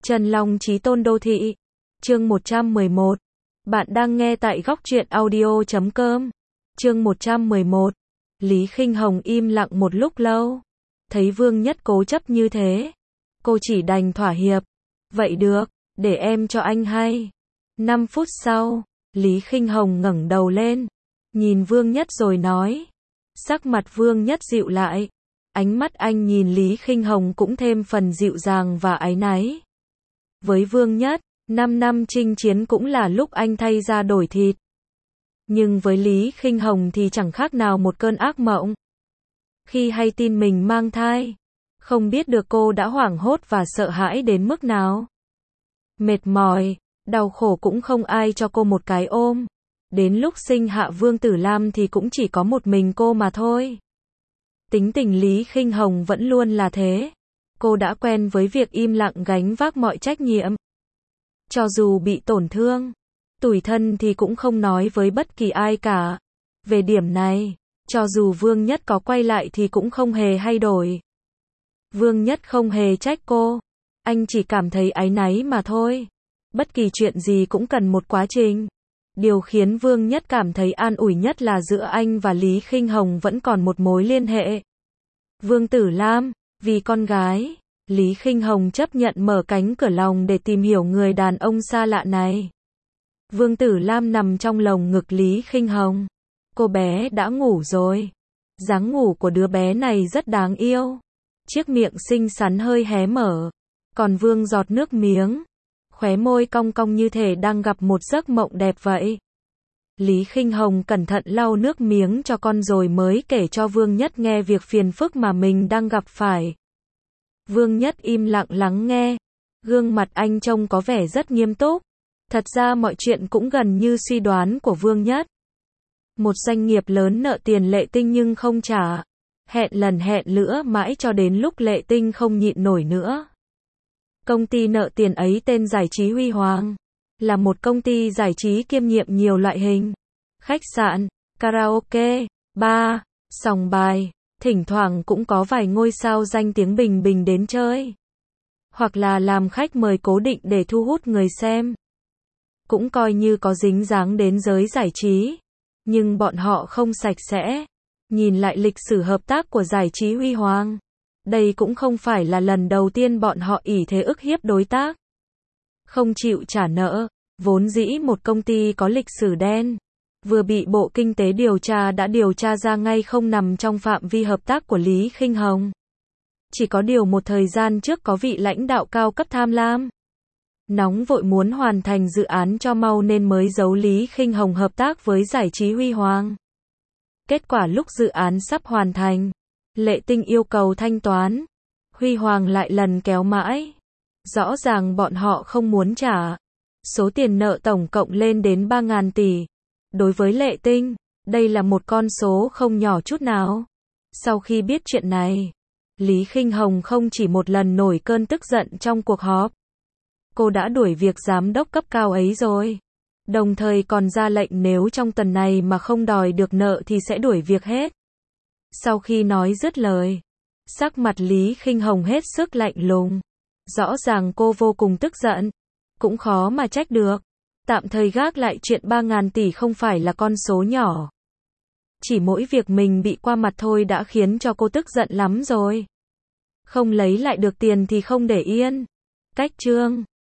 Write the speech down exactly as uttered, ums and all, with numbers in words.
Trần Long Chí Tôn Đô Thị. Chương một trăm mười một. Bạn đang nghe tại góc truyện audio chấm com. Chương một trăm mười một. Lý Khinh Hồng im lặng một lúc lâu. Thấy Vương Nhất cố chấp như thế, cô chỉ đành thỏa hiệp. Vậy được, để em cho anh hay. Năm phút sau, Lý Khinh Hồng ngẩng đầu lên, nhìn Vương Nhất rồi nói. Sắc mặt Vương Nhất dịu lại. Ánh mắt anh nhìn Lý Khinh Hồng cũng thêm phần dịu dàng và áy náy. Với Vương Nhất, năm năm chinh chiến cũng là lúc anh thay da đổi thịt. Nhưng với Lý Khinh Hồng thì chẳng khác nào một cơn ác mộng. Khi hay tin mình mang thai, không biết được cô đã hoảng hốt và sợ hãi đến mức nào. Mệt mỏi, đau khổ cũng không ai cho cô một cái ôm. Đến lúc sinh hạ Vương Tử Lam thì cũng chỉ có một mình cô mà thôi. Tính tình Lý Khinh Hồng vẫn luôn là thế. Cô đã quen với việc im lặng gánh vác mọi trách nhiệm. Cho dù bị tổn thương, tủi thân thì cũng không nói với bất kỳ ai cả. Về điểm này, cho dù Vương Nhất có quay lại thì cũng không hề thay đổi. Vương Nhất không hề trách cô. Anh chỉ cảm thấy áy náy mà thôi. Bất kỳ chuyện gì cũng cần một quá trình. Điều khiến Vương Nhất cảm thấy an ủi nhất là giữa anh và Lý Khinh Hồng vẫn còn một mối liên hệ. Vương Tử Lam, vì con gái, Lý Khinh Hồng chấp nhận mở cánh cửa lòng để tìm hiểu người đàn ông xa lạ này. Vương Tử Lam nằm trong lồng ngực Lý Khinh Hồng. Cô bé đã ngủ rồi. Dáng ngủ của đứa bé này rất đáng yêu. Chiếc miệng xinh xắn hơi hé mở. Còn Vương giọt nước miếng. Khóe môi cong cong như thể đang gặp một giấc mộng đẹp vậy. Lý Khinh Hồng cẩn thận lau nước miếng cho con rồi mới kể cho Vương Nhất nghe việc phiền phức mà mình đang gặp phải. Vương Nhất im lặng lắng nghe. Gương mặt anh trông có vẻ rất nghiêm túc. Thật ra mọi chuyện cũng gần như suy đoán của Vương Nhất. Một doanh nghiệp lớn nợ tiền Lệ Tinh nhưng không trả. Hẹn lần hẹn lữa mãi cho đến lúc Lệ Tinh không nhịn nổi nữa. Công ty nợ tiền ấy tên Giải trí Huy Hoàng. Là một công ty giải trí kiêm nhiệm nhiều loại hình. Khách sạn, karaoke, bar, sòng bài. Thỉnh thoảng cũng có vài ngôi sao danh tiếng bình bình đến chơi. Hoặc là làm khách mời cố định để thu hút người xem. Cũng coi như có dính dáng đến giới giải trí. Nhưng bọn họ không sạch sẽ. Nhìn lại lịch sử hợp tác của Giải trí Huy Hoàng. Đây cũng không phải là lần đầu tiên bọn họ ỷ thế ức hiếp đối tác. Không chịu trả nợ. Vốn dĩ một công ty có lịch sử đen. Vừa bị Bộ Kinh tế điều tra đã điều tra ra ngay không nằm trong phạm vi hợp tác của Lý Khinh Hồng. Chỉ có điều một thời gian trước có vị lãnh đạo cao cấp tham lam. Nóng vội muốn hoàn thành dự án cho mau nên mới giấu Lý Khinh Hồng hợp tác với Giải trí Huy Hoàng. Kết quả lúc dự án sắp hoàn thành, Lệ Tinh yêu cầu thanh toán. Huy Hoàng lại lần kéo mãi. Rõ ràng bọn họ không muốn trả. Số tiền nợ tổng cộng lên đến ba nghìn tỷ. Đối với Lệ Tinh, đây là một con số không nhỏ chút nào. Sau khi biết chuyện này, Lý Khinh Hồng không chỉ một lần nổi cơn tức giận trong cuộc họp. Cô đã đuổi việc giám đốc cấp cao ấy rồi. Đồng thời còn ra lệnh nếu trong tuần này mà không đòi được nợ thì sẽ đuổi việc hết. Sau khi nói dứt lời, sắc mặt Lý Khinh Hồng hết sức lạnh lùng. Rõ ràng cô vô cùng tức giận. Cũng khó mà trách được. Tạm thời gác lại chuyện ba nghìn tỷ không phải là con số nhỏ. Chỉ mỗi việc mình bị qua mặt thôi đã khiến cho cô tức giận lắm rồi. Không lấy lại được tiền thì không để yên. Cách chương